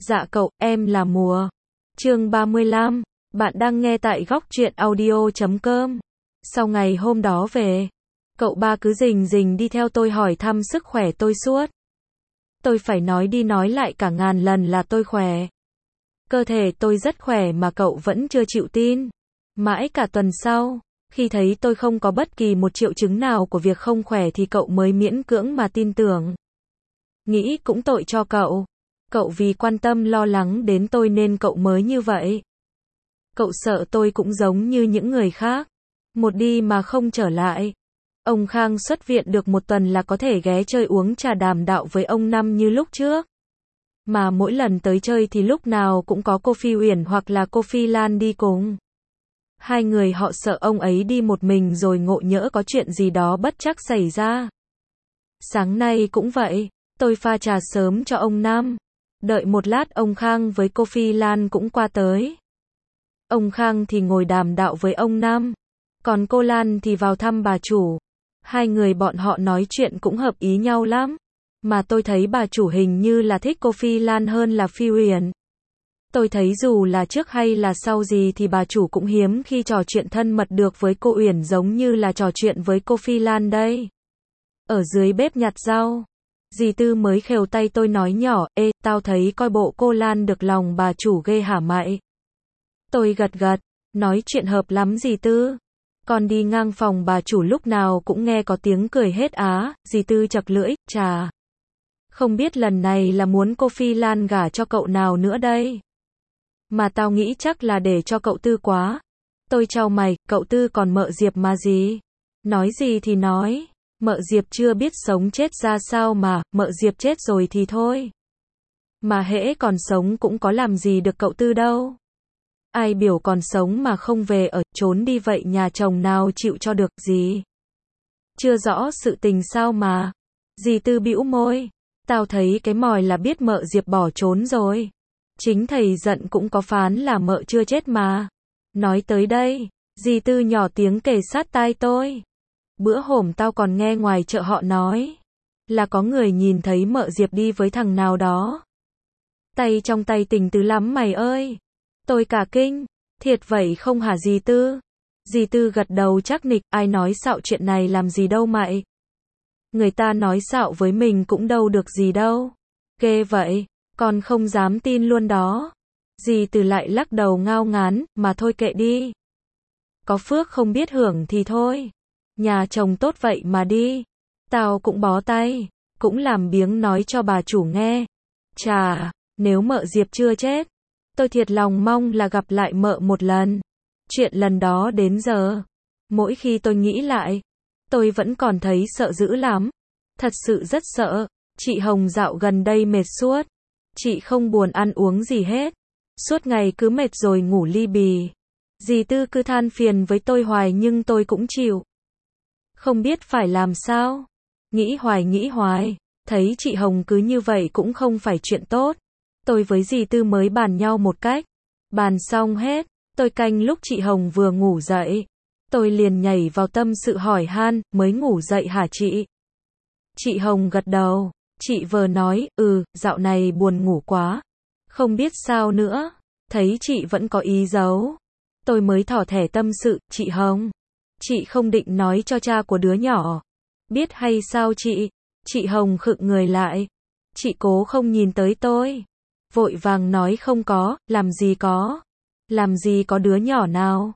Dạ cậu, em là Mùa. Chương 35. Bạn đang nghe tại góc truyện audio.com. Sau ngày hôm đó về, cậu ba cứ rình rình đi theo tôi hỏi thăm sức khỏe tôi suốt. Tôi phải nói đi nói lại cả ngàn lần là tôi khỏe. Cơ thể tôi rất khỏe mà cậu vẫn chưa chịu tin. Mãi cả tuần sau, khi thấy tôi không có bất kỳ một triệu chứng nào của việc không khỏe thì cậu mới miễn cưỡng mà tin tưởng. Nghĩ cũng tội cho cậu. Cậu vì quan tâm lo lắng đến tôi nên cậu mới như vậy. Cậu sợ tôi cũng giống như những người khác. Một đi mà không trở lại. Ông Khang xuất viện được một tuần là có thể ghé chơi uống trà đàm đạo với ông Năm như lúc trước. Mà mỗi lần tới chơi thì lúc nào cũng có cô Phi Uyển hoặc là cô Phi Lan đi cùng. Hai người họ sợ ông ấy đi một mình rồi ngộ nhỡ có chuyện gì đó bất trắc xảy ra. Sáng nay cũng vậy, tôi pha trà sớm cho ông Năm. Đợi một lát ông Khang với cô Phi Lan cũng qua tới. Ông Khang thì ngồi đàm đạo với ông Năm. Còn cô Lan thì vào thăm bà chủ. Hai người bọn họ nói chuyện cũng hợp ý nhau lắm. Mà tôi thấy bà chủ hình như là thích cô Phi Lan hơn là Phi Uyển. Tôi thấy dù là trước hay là sau gì thì bà chủ cũng hiếm khi trò chuyện thân mật được với cô Uyển giống như là trò chuyện với cô Phi Lan đây. Ở dưới bếp nhặt rau, dì Tư mới khều tay tôi nói nhỏ, ê, tao thấy coi bộ cô Lan được lòng bà chủ ghê hả mày. Tôi gật gật, nói chuyện hợp lắm dì Tư. Còn đi ngang phòng bà chủ lúc nào cũng nghe có tiếng cười hết á, dì Tư chật lưỡi, chà. Không biết lần này là muốn cô Phi Lan gả cho cậu nào nữa đây. Mà tao nghĩ chắc là để cho cậu Tư quá. Tôi chau mày, cậu Tư còn mợ Diệp mà gì. Nói gì thì nói. Mợ Diệp chưa biết sống chết ra sao mà, mợ Diệp chết rồi thì thôi. Mà hễ còn sống cũng có làm gì được cậu Tư đâu. Ai biểu còn sống mà không về ở, trốn đi vậy nhà chồng nào chịu cho được gì. Chưa rõ sự tình sao mà. Dì Tư bĩu môi. Tao thấy cái mòi là biết mợ Diệp bỏ trốn rồi. Chính thầy giận cũng có phán là mợ chưa chết mà. Nói tới đây, dì Tư nhỏ tiếng kề sát tai tôi. Bữa hổm tao còn nghe ngoài chợ họ nói là có người nhìn thấy mợ Diệp đi với thằng nào đó. Tay trong tay tình tứ lắm mày ơi. Tôi cả kinh. Thiệt vậy không hả dì Tư? Dì Tư gật đầu chắc nịch, ai nói xạo chuyện này làm gì đâu mày. Người ta nói xạo với mình cũng đâu được gì đâu. Ghê vậy, con không dám tin luôn đó. Dì Tư lại lắc đầu ngao ngán, mà thôi kệ đi. Có phước không biết hưởng thì thôi. Nhà chồng tốt vậy mà đi. Tao cũng bó tay, cũng làm biếng nói cho bà chủ nghe. Chà, nếu mợ Diệp chưa chết, tôi thiệt lòng mong là gặp lại mợ một lần. Chuyện lần đó đến giờ, mỗi khi tôi nghĩ lại, tôi vẫn còn thấy sợ dữ lắm. Thật sự rất sợ. Chị Hồng dạo gần đây mệt suốt. Chị không buồn ăn uống gì hết. Suốt ngày cứ mệt rồi ngủ li bì. Dì Tư cứ than phiền với tôi hoài nhưng tôi cũng chịu. Không biết phải làm sao. Nghĩ hoài. Thấy chị Hồng cứ như vậy cũng không phải chuyện tốt. Tôi với dì Tư mới bàn nhau một cách. Bàn xong hết, tôi canh lúc chị Hồng vừa ngủ dậy. Tôi liền nhảy vào tâm sự hỏi han, mới ngủ dậy hả chị? Chị Hồng gật đầu. Chị vờ nói, dạo này buồn ngủ quá. Không biết sao nữa. Thấy chị vẫn có ý giấu. Tôi mới thỏ thẻ tâm sự, chị Hồng. Chị không định nói cho cha của đứa nhỏ. Biết hay sao chị? Chị Hồng khựng người lại. Chị cố không nhìn tới tôi. Vội vàng nói không có, làm gì có. Làm gì có đứa nhỏ nào.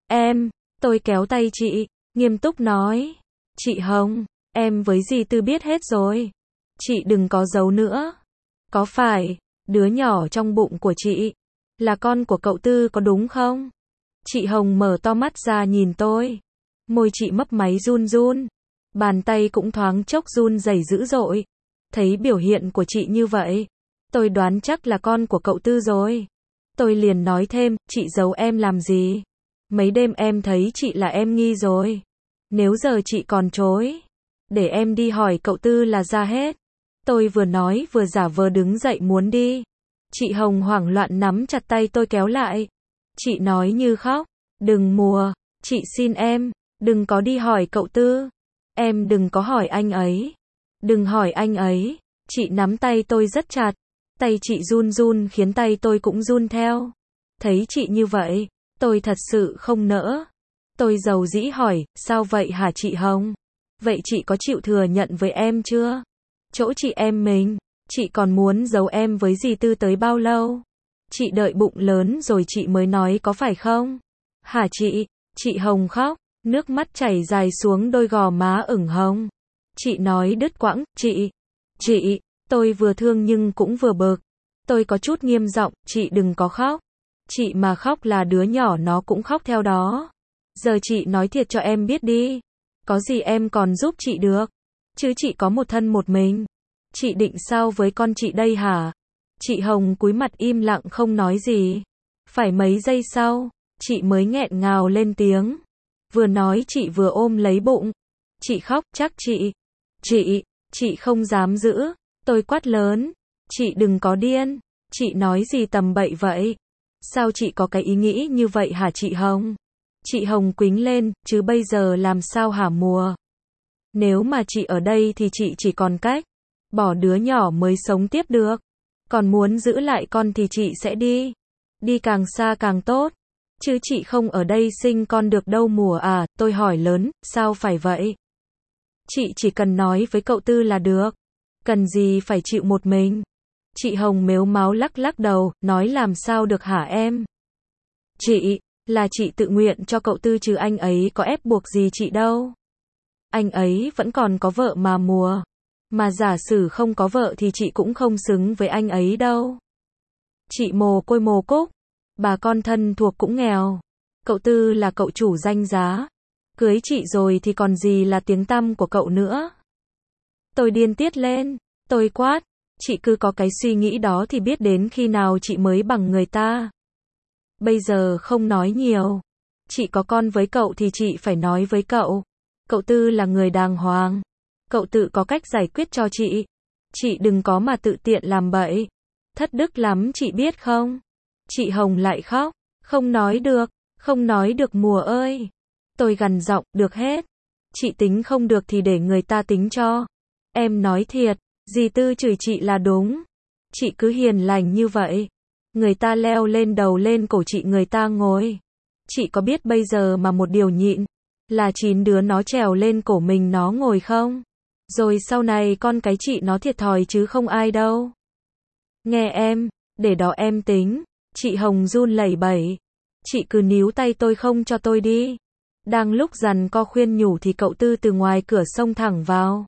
Tôi kéo tay chị, nghiêm túc nói. Chị Hồng, em với dì Tư biết hết rồi. Chị đừng có giấu nữa. Có phải, đứa nhỏ trong bụng của chị là con của cậu Tư có đúng không? Chị Hồng mở to mắt ra nhìn tôi. Môi chị mấp máy run run. Bàn tay cũng thoáng chốc run rẩy dữ dội. Thấy biểu hiện của chị như vậy, tôi đoán chắc là con của cậu Tư rồi. Tôi liền nói thêm, chị giấu em làm gì? Mấy đêm em thấy chị là em nghi rồi. Nếu giờ chị còn chối, để em đi hỏi cậu Tư là ra hết. Tôi vừa nói vừa giả vờ đứng dậy muốn đi. Chị Hồng hoảng loạn nắm chặt tay tôi kéo lại. Chị nói như khóc, đừng Mùa, chị xin em, đừng có đi hỏi cậu Tư. Em đừng có hỏi anh ấy. Đừng hỏi anh ấy. Chị nắm tay tôi rất chặt. Tay chị run run khiến tay tôi cũng run theo. Thấy chị như vậy, tôi thật sự không nỡ. Tôi dầu dĩ hỏi, sao vậy hả chị Hồng? Vậy chị có chịu thừa nhận với em chưa? Chỗ chị em mình, chị còn muốn giấu em với dì Tư tới bao lâu? Chị đợi bụng lớn rồi chị mới nói có phải không? Hả chị? Chị Hồng khóc, nước mắt chảy dài xuống đôi gò má ửng hồng. Chị nói đứt quãng, chị, tôi vừa thương nhưng cũng vừa bực. Tôi có chút nghiêm giọng, chị đừng có khóc. Chị mà khóc là đứa nhỏ nó cũng khóc theo đó. Giờ chị nói thiệt cho em biết đi. Có gì em còn giúp chị được. Chứ chị có một thân một mình. Chị định sao với con chị đây hả? Chị Hồng cúi mặt im lặng không nói gì. Phải mấy giây sau, chị mới nghẹn ngào lên tiếng. Vừa nói chị vừa ôm lấy bụng. Chị khóc chắc chị không dám giữ. Tôi quát lớn. Chị đừng có điên. Chị nói gì tầm bậy vậy? Sao chị có cái ý nghĩ như vậy hả chị Hồng? Chị Hồng quýnh lên, chứ bây giờ làm sao hả Mùa? Nếu mà chị ở đây thì chị chỉ còn cách bỏ đứa nhỏ mới sống tiếp được. Còn muốn giữ lại con thì chị sẽ đi. Đi càng xa càng tốt. Chứ chị không ở đây sinh con được đâu Mùa à, tôi hỏi lớn, sao phải vậy? Chị chỉ cần nói với cậu Tư là được. Cần gì phải chịu một mình? Chị Hồng mếu máo lắc lắc đầu, nói làm sao được hả em? Là chị tự nguyện cho cậu Tư chứ anh ấy có ép buộc gì chị đâu. Anh ấy vẫn còn có vợ mà Mùa. Mà giả sử không có vợ thì chị cũng không xứng với anh ấy đâu. Chị mồ côi mồ cúc. Bà con thân thuộc cũng nghèo. Cậu Tư là cậu chủ danh giá. Cưới chị rồi thì còn gì là tiếng tăm của cậu nữa. Tôi điên tiết lên. Tôi quát. Chị cứ có cái suy nghĩ đó thì biết đến khi nào chị mới bằng người ta. Bây giờ không nói nhiều. Chị có con với cậu thì chị phải nói với cậu. Cậu Tư là người đàng hoàng. Cậu tự có cách giải quyết cho chị. Chị đừng có mà tự tiện làm bậy. Thất đức lắm chị biết không? Chị Hồng lại khóc. Không nói được Mùa ơi. Tôi gằn giọng, được hết. Chị tính không được thì để người ta tính cho. Em nói thiệt, dì Tư chửi chị là đúng. Chị cứ hiền lành như vậy. Người ta leo lên đầu lên cổ chị người ta ngồi. Chị có biết bây giờ mà một điều nhịn là 9 đứa nó trèo lên cổ mình nó ngồi không? Rồi sau này con cái chị nó thiệt thòi chứ không ai đâu. Nghe em, để đó em tính. Chị Hồng run lẩy bẩy. Chị cứ níu tay tôi không cho tôi đi. Đang lúc giằng co khuyên nhủ thì cậu Tư từ ngoài cửa xông thẳng vào.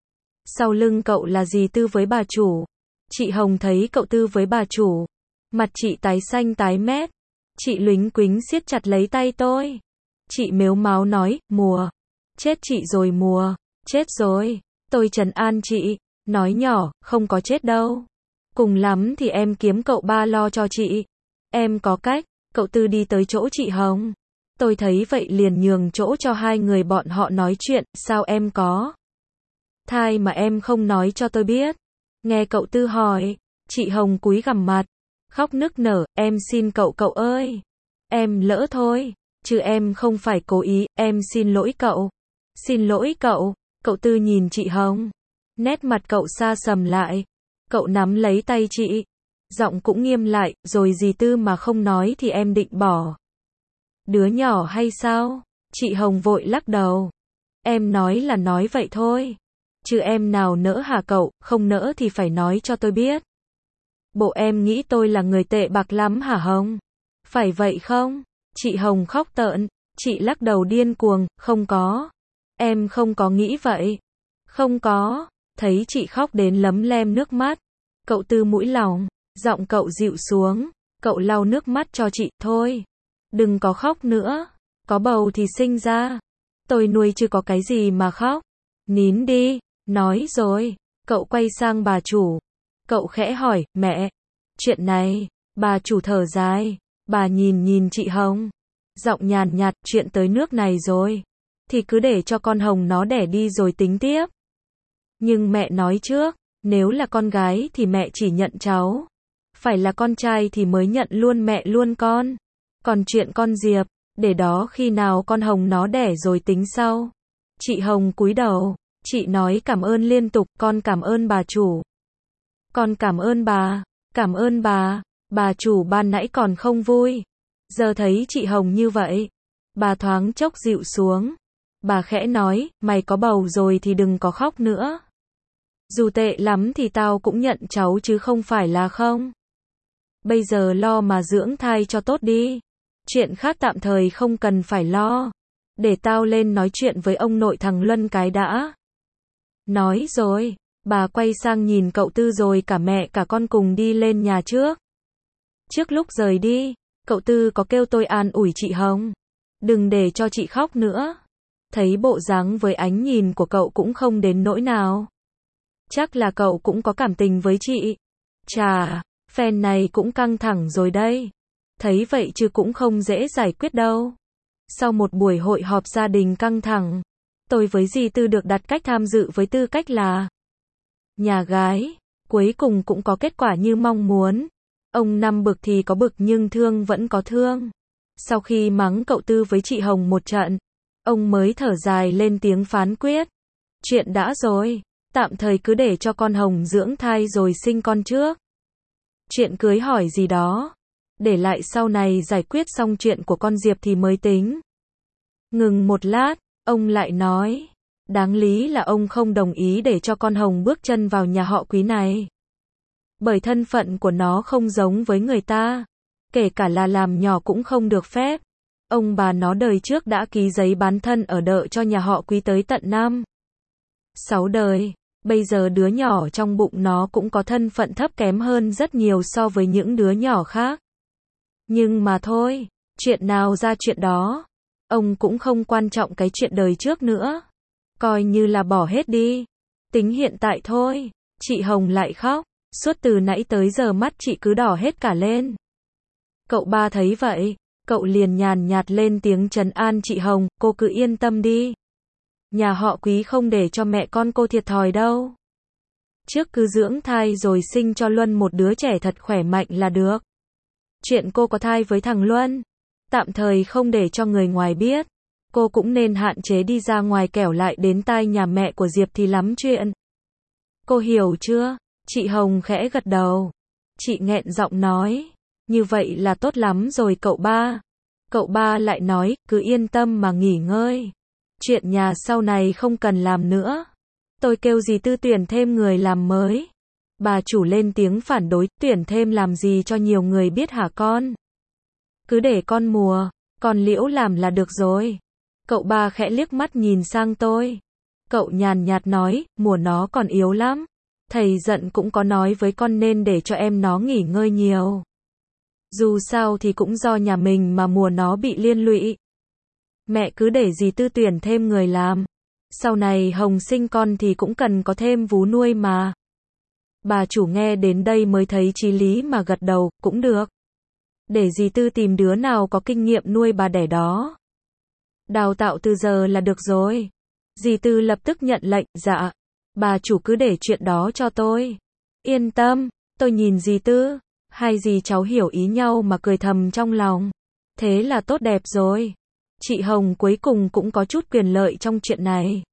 Sau lưng cậu là dì Tư với bà chủ. Chị Hồng thấy cậu Tư với bà chủ. Mặt chị tái xanh tái mét. Chị luính quính siết chặt lấy tay tôi. Chị mếu máo nói, Mùa. Chết chị rồi Mùa. Chết rồi. Tôi trấn an chị. Nói nhỏ, không có chết đâu. Cùng lắm thì em kiếm cậu ba lo cho chị. Em có cách. Cậu Tư đi tới chỗ chị Hồng. Tôi thấy vậy liền nhường chỗ cho hai người bọn họ nói chuyện. Sao em có thai mà em không nói cho tôi biết? Nghe cậu Tư hỏi. Chị Hồng cúi gằm mặt. Khóc nức nở, em xin cậu ơi. Em lỡ thôi. Chứ em không phải cố ý, em xin lỗi cậu. Xin lỗi cậu. Cậu Tư nhìn chị Hồng. Nét mặt cậu xa sầm lại. Cậu nắm lấy tay chị. Giọng cũng nghiêm lại, rồi dì Tư mà không nói thì em định bỏ đứa nhỏ hay sao? Chị Hồng vội lắc đầu. Em nói là nói vậy thôi. Chứ em nào nỡ hả cậu, không nỡ thì phải nói cho tôi biết. Bộ em nghĩ tôi là người tệ bạc lắm hả Hồng? Phải vậy không? Chị Hồng khóc tợn. Chị lắc đầu điên cuồng, không có. Em không có nghĩ vậy. Không có. Thấy chị khóc đến lấm lem nước mắt. Cậu Tư mũi lòng. Giọng cậu dịu xuống. Cậu lau nước mắt cho chị, thôi. Đừng có khóc nữa. Có bầu thì sinh ra. Tôi nuôi chứ có cái gì mà khóc. Nín đi. Nói rồi. Cậu quay sang bà chủ. Cậu khẽ hỏi, mẹ. Chuyện này. Bà chủ thở dài. Bà nhìn chị Hồng. Giọng nhàn nhạt, chuyện tới nước này rồi. Thì cứ để cho con Hồng nó đẻ đi rồi tính tiếp. Nhưng mẹ nói trước. Nếu là con gái thì mẹ chỉ nhận cháu. Phải là con trai thì mới nhận luôn mẹ luôn con. Còn chuyện con Diệp, để đó khi nào con Hồng nó đẻ rồi tính sau. Chị Hồng cúi đầu. Chị nói cảm ơn liên tục, con cảm ơn bà chủ. Con cảm ơn bà. Cảm ơn bà chủ ban nãy còn không vui. Giờ thấy chị Hồng như vậy, bà thoáng chốc dịu xuống. Bà khẽ nói, mày có bầu rồi thì đừng có khóc nữa. Dù tệ lắm thì tao cũng nhận cháu chứ không phải là không. Bây giờ lo mà dưỡng thai cho tốt đi. Chuyện khác tạm thời không cần phải lo. Để tao lên nói chuyện với ông nội thằng Luân cái đã. Nói rồi, bà quay sang nhìn cậu Tư rồi cả mẹ cả con cùng đi lên nhà trước. Trước lúc rời đi, cậu Tư có kêu tôi an ủi chị Hồng. Đừng để cho chị khóc nữa. Thấy bộ dáng với ánh nhìn của cậu cũng không đến nỗi nào. Chắc là cậu cũng có cảm tình với chị. Chà, phen này cũng căng thẳng rồi đây. Thấy vậy chứ cũng không dễ giải quyết đâu. Sau một buổi hội họp gia đình căng thẳng, tôi với dì Tư được đặt cách tham dự với tư cách là nhà gái. Cuối cùng cũng có kết quả như mong muốn. Ông Năm bực thì có bực nhưng thương vẫn có thương. Sau khi mắng cậu Tư với chị Hồng một trận, ông mới thở dài lên tiếng phán quyết. Chuyện đã rồi, tạm thời cứ để cho con Hồng dưỡng thai rồi sinh con trước. Chuyện cưới hỏi gì đó, để lại sau này giải quyết xong chuyện của con Diệp thì mới tính. Ngừng một lát, ông lại nói, đáng lý là ông không đồng ý để cho con Hồng bước chân vào nhà họ Quý này. Bởi thân phận của nó không giống với người ta, kể cả là làm nhỏ cũng không được phép. Ông bà nó đời trước đã ký giấy bán thân ở đợ cho nhà họ Quý tới tận 5-6 đời. Bây giờ đứa nhỏ trong bụng nó cũng có thân phận thấp kém hơn rất nhiều so với những đứa nhỏ khác. Nhưng mà thôi, chuyện nào ra chuyện đó. Ông cũng không quan trọng cái chuyện đời trước nữa. Coi như là bỏ hết đi. Tính hiện tại thôi. Chị Hồng lại khóc. Suốt từ nãy tới giờ mắt chị cứ đỏ hết cả lên. Cậu Ba thấy vậy, cậu liền nhàn nhạt lên tiếng trấn an chị Hồng, cô cứ yên tâm đi. Nhà họ Quý không để cho mẹ con cô thiệt thòi đâu. Trước cứ dưỡng thai rồi sinh cho Luân một đứa trẻ thật khỏe mạnh là được. Chuyện cô có thai với thằng Luân, tạm thời không để cho người ngoài biết. Cô cũng nên hạn chế đi ra ngoài kẻo lại đến tai nhà mẹ của Diệp thì lắm chuyện. Cô hiểu chưa? Chị Hồng khẽ gật đầu. Chị nghẹn giọng nói. Như vậy là tốt lắm rồi cậu Ba. Cậu Ba lại nói, cứ yên tâm mà nghỉ ngơi. Chuyện nhà sau này không cần làm nữa. Tôi kêu dì Tư tuyển thêm người làm mới. Bà chủ lên tiếng phản đối, tuyển thêm làm gì cho nhiều người biết hả con? Cứ để con Mùa, con Liễu làm là được rồi. Cậu Ba khẽ liếc mắt nhìn sang tôi. Cậu nhàn nhạt nói, Mùa nó còn yếu lắm. Thầy giận cũng có nói với con nên để cho em nó nghỉ ngơi nhiều. Dù sao thì cũng do nhà mình mà Mùa nó bị liên lụy. Mẹ cứ để dì Tư tuyển thêm người làm. Sau này Hồng sinh con thì cũng cần có thêm vú nuôi mà. Bà chủ nghe đến đây mới thấy chí lý mà gật đầu, cũng được. Để dì Tư tìm đứa nào có kinh nghiệm nuôi bà đẻ đó. Đào tạo từ giờ là được rồi. Dì Tư lập tức nhận lệnh, dạ. Bà chủ cứ để chuyện đó cho tôi. Yên tâm, tôi nhìn dì Tư. Hai dì cháu hiểu ý nhau mà cười thầm trong lòng. Thế là tốt đẹp rồi. Chị Hồng cuối cùng cũng có chút quyền lợi trong chuyện này.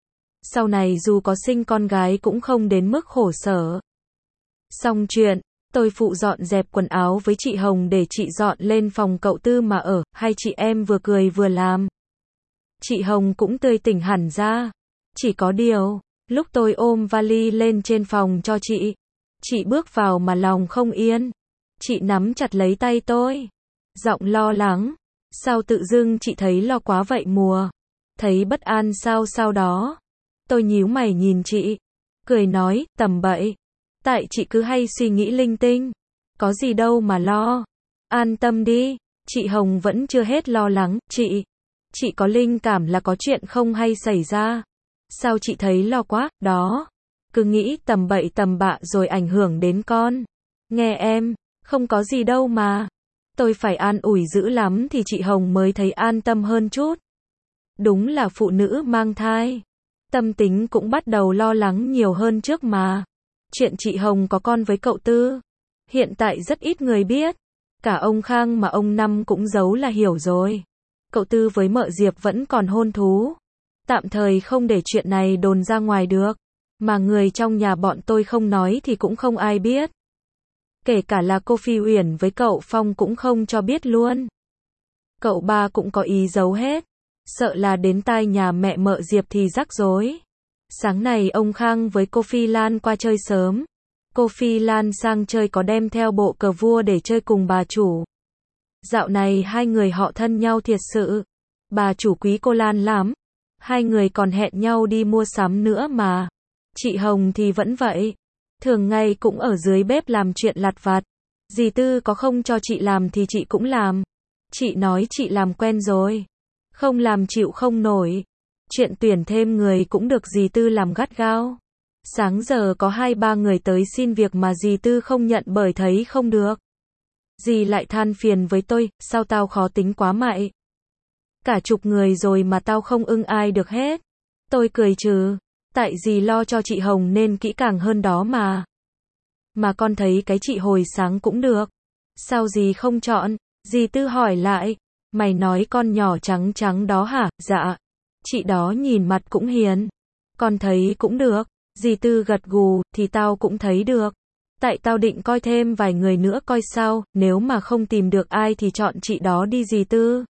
Sau này dù có sinh con gái cũng không đến mức khổ sở. Xong chuyện, tôi phụ dọn dẹp quần áo với chị Hồng để chị dọn lên phòng cậu Tư mà ở, hai chị em vừa cười vừa làm. Chị Hồng cũng tươi tỉnh hẳn ra. Chỉ có điều, lúc tôi ôm vali lên trên phòng cho chị bước vào mà lòng không yên. Chị nắm chặt lấy tay tôi. Giọng lo lắng. Sao tự dưng chị thấy lo quá vậy Mùa? Thấy bất an sao đó? Tôi nhíu mày nhìn chị. Cười nói, tầm bậy. Tại chị cứ hay suy nghĩ linh tinh. Có gì đâu mà lo. An tâm đi. Chị Hồng vẫn chưa hết lo lắng. Chị có linh cảm là có chuyện không hay xảy ra. Sao chị thấy lo quá, đó. Cứ nghĩ tầm bậy tầm bạ rồi ảnh hưởng đến con. Nghe em, không có gì đâu mà. Tôi phải an ủi dữ lắm thì chị Hồng mới thấy an tâm hơn chút. Đúng là phụ nữ mang thai. Tâm tính cũng bắt đầu lo lắng nhiều hơn trước mà. Chuyện chị Hồng có con với cậu Tư. Hiện tại rất ít người biết. Cả ông Khang mà ông Năm cũng giấu là hiểu rồi. Cậu Tư với mợ Diệp vẫn còn hôn thú. Tạm thời không để chuyện này đồn ra ngoài được. Mà người trong nhà bọn tôi không nói thì cũng không ai biết. Kể cả là cô Phi Uyển với cậu Phong cũng không cho biết luôn. Cậu ba cũng có ý giấu hết. Sợ là đến tai nhà mẹ Mợ Diệp thì rắc rối. Sáng này ông Khang với cô Phi Lan qua chơi sớm. Cô Phi Lan sang chơi có đem theo bộ cờ vua để chơi cùng bà chủ. Dạo này hai người họ thân nhau thiệt sự. Bà chủ quý cô Lan lắm. Hai người còn hẹn nhau đi mua sắm nữa mà. Chị Hồng thì vẫn vậy. Thường ngày cũng ở dưới bếp làm chuyện lặt vặt. Dì Tư có không cho chị làm thì chị cũng làm. Chị nói chị làm quen rồi. Không làm chịu không nổi. Chuyện tuyển thêm người cũng được dì Tư làm gắt gao. Sáng giờ có 2-3 người tới xin việc mà dì Tư không nhận bởi thấy không được. Dì lại than phiền với tôi, sao tao khó tính quá mạy. Cả chục người rồi mà tao không ưng ai được hết. Tôi cười trừ. Tại dì lo cho chị Hồng nên kỹ càng hơn đó mà. Mà con thấy cái chị hồi sáng cũng được. Sao dì không chọn? Dì Tư hỏi lại. Mày nói con nhỏ trắng trắng đó hả? Dạ. Chị đó nhìn mặt cũng hiền. Con thấy cũng được. Dì Tư gật gù, thì tao cũng thấy được. Tại tao định coi thêm vài người nữa coi sao, nếu mà không tìm được ai thì chọn chị đó đi dì Tư.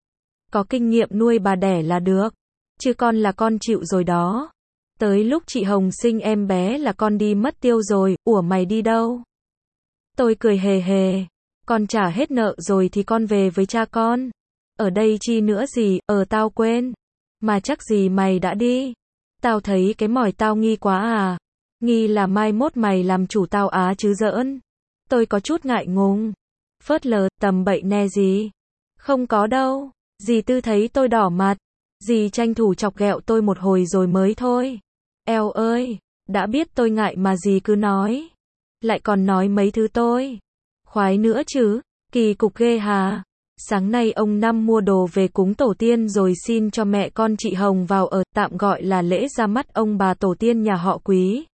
Có kinh nghiệm nuôi bà đẻ là được. Chứ con là con chịu rồi đó. Tới lúc chị Hồng sinh em bé là con đi mất tiêu rồi, ủa mày đi đâu? Tôi cười hề hề. Con trả hết nợ rồi thì con về với cha con. Ở đây chi nữa gì, tao quên. Mà chắc gì mày đã đi. Tao thấy cái mỏi tao nghi quá à. Nghi là mai mốt mày làm chủ tao á chứ giỡn. Tôi có chút ngại ngùng. Phớt lờ, tầm bậy nè gì. Không có đâu. Dì Tư thấy tôi đỏ mặt. Dì tranh thủ chọc ghẹo tôi một hồi rồi mới thôi. Eo ơi, đã biết tôi ngại mà dì cứ nói. Lại còn nói mấy thứ tôi. Khoái nữa chứ, kỳ cục ghê hà. Sáng nay ông Năm mua đồ về cúng tổ tiên rồi xin cho mẹ con chị Hồng vào ở, tạm gọi là lễ ra mắt ông bà tổ tiên nhà họ Quý.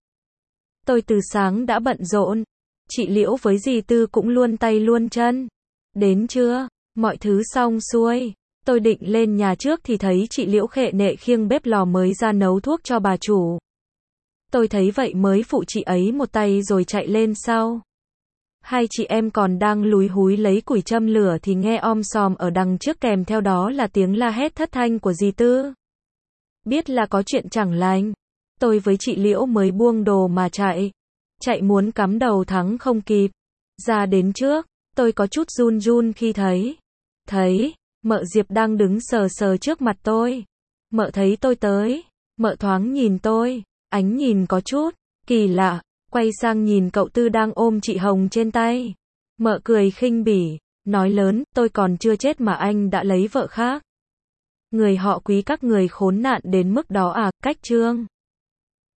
Tôi từ sáng đã bận rộn. Chị Liễu với dì Tư cũng luôn tay luôn chân. Đến trưa, mọi thứ xong xuôi. Tôi định lên nhà trước thì thấy chị Liễu khệ nệ khiêng bếp lò mới ra nấu thuốc cho bà chủ. Tôi thấy vậy mới phụ chị ấy một tay rồi chạy lên sau. Hai chị em còn đang lúi húi lấy củi châm lửa thì nghe om sòm ở đằng trước kèm theo đó là tiếng la hét thất thanh của dì Tư. Biết là có chuyện chẳng lành. Tôi với chị Liễu mới buông đồ mà chạy. Chạy muốn cắm đầu thắng không kịp. Ra đến trước, tôi có chút run run khi thấy, Mợ Diệp đang đứng sờ sờ trước mặt tôi. Mợ thấy tôi tới. Mợ thoáng nhìn tôi. Ánh nhìn có chút kỳ lạ. Quay sang nhìn cậu Tư đang ôm chị Hồng trên tay. Mợ cười khinh bỉ. Nói lớn, tôi còn chưa chết mà anh đã lấy vợ khác. Người họ Quý các người khốn nạn đến mức đó à, cách trương.